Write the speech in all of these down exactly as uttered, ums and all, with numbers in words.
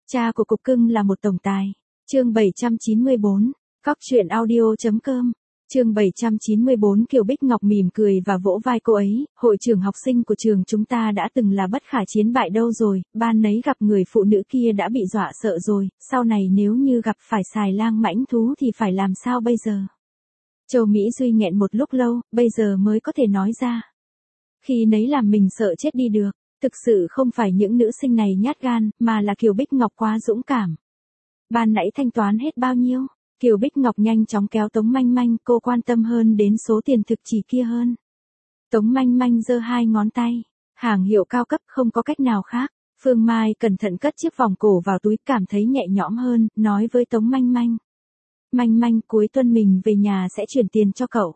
Cha của cục cưng là một tổng tài. Chương bảy trăm chín mươi bốn. Cóc truyện audio.com. Chương bảy trăm chín mươi bốn. Kiều Bích Ngọc mỉm cười và vỗ vai cô ấy, hội trưởng học sinh của trường chúng ta đã từng là bất khả chiến bại đâu rồi, ban nấy gặp người phụ nữ kia đã bị dọa sợ rồi, sau này nếu như gặp phải xài lang mãnh thú thì phải làm sao bây giờ? Châu Mỹ Duy nghẹn một lúc lâu, bây giờ mới có thể nói ra. Khi nấy làm mình sợ chết đi được, thực sự không phải những nữ sinh này nhát gan, mà là Kiều Bích Ngọc quá dũng cảm. Ban nãy thanh toán hết bao nhiêu? Kiều Bích Ngọc nhanh chóng kéo Tống Manh Manh, cô quan tâm hơn đến số tiền thực chỉ kia hơn. Tống Manh Manh giơ hai ngón tay, hàng hiệu cao cấp không có cách nào khác. Phương Mai cẩn thận cất chiếc vòng cổ vào túi, cảm thấy nhẹ nhõm hơn, nói với Tống Manh Manh. Manh Manh, cuối tuần mình về nhà sẽ chuyển tiền cho cậu.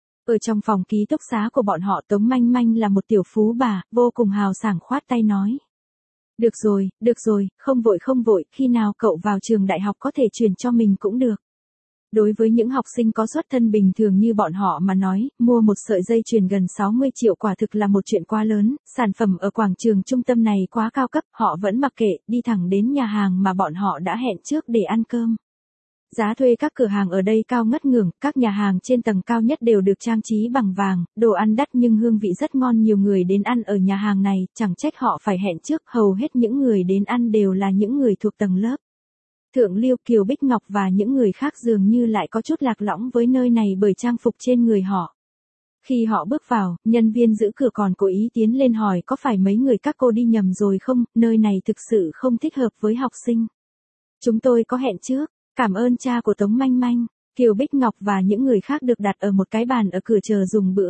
Ở trong phòng ký túc xá của bọn họ, Tống Manh Manh là một tiểu phú bà, vô cùng hào sảng khoát tay nói. Được rồi, được rồi, không vội không vội, khi nào cậu vào trường đại học có thể chuyển cho mình cũng được. Đối với những học sinh có xuất thân bình thường như bọn họ mà nói, mua một sợi dây chuyền gần sáu mươi triệu quả thực là một chuyện quá lớn, sản phẩm ở quảng trường trung tâm này quá cao cấp, họ vẫn mặc kệ, đi thẳng đến nhà hàng mà bọn họ đã hẹn trước để ăn cơm. Giá thuê các cửa hàng ở đây cao ngất ngưởng, các nhà hàng trên tầng cao nhất đều được trang trí bằng vàng, đồ ăn đắt nhưng hương vị rất ngon, nhiều người đến ăn ở nhà hàng này, chẳng trách họ phải hẹn trước, hầu hết những người đến ăn đều là những người thuộc tầng lớp. Thượng lưu. Kiều Bích Ngọc và những người khác dường như lại có chút lạc lõng với nơi này bởi trang phục trên người họ. Khi họ bước vào, nhân viên giữ cửa còn cố ý tiến lên hỏi có phải mấy người các cô đi nhầm rồi không, nơi này thực sự không thích hợp với học sinh. Chúng tôi có hẹn trước. Cảm ơn cha của Tống Manh Manh. Kiều Bích Ngọc và những người khác được đặt ở một cái bàn ở cửa chờ dùng bữa.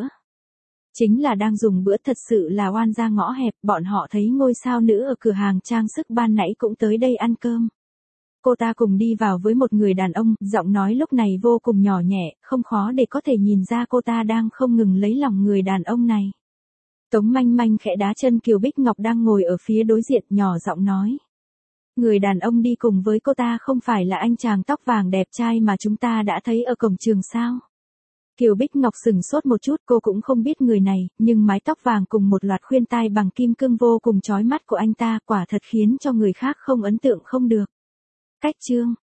Chính là đang dùng bữa, thật sự là oan ra ngõ hẹp, bọn họ thấy ngôi sao nữ ở cửa hàng trang sức ban nãy cũng tới đây ăn cơm. Cô ta cùng đi vào với một người đàn ông, giọng nói lúc này vô cùng nhỏ nhẹ, không khó để có thể nhìn ra cô ta đang không ngừng lấy lòng người đàn ông này. Tống Manh Manh khẽ đá chân Kiều Bích Ngọc đang ngồi ở phía đối diện, nhỏ giọng nói. Người đàn ông đi cùng với cô ta không phải là anh chàng tóc vàng đẹp trai mà chúng ta đã thấy ở cổng trường sao? Kiều Bích Ngọc sừng sốt một chút, cô cũng không biết người này, nhưng mái tóc vàng cùng một loạt khuyên tai bằng kim cương vô cùng chói mắt của anh ta quả thật khiến cho người khác không ấn tượng không được. Cách chương.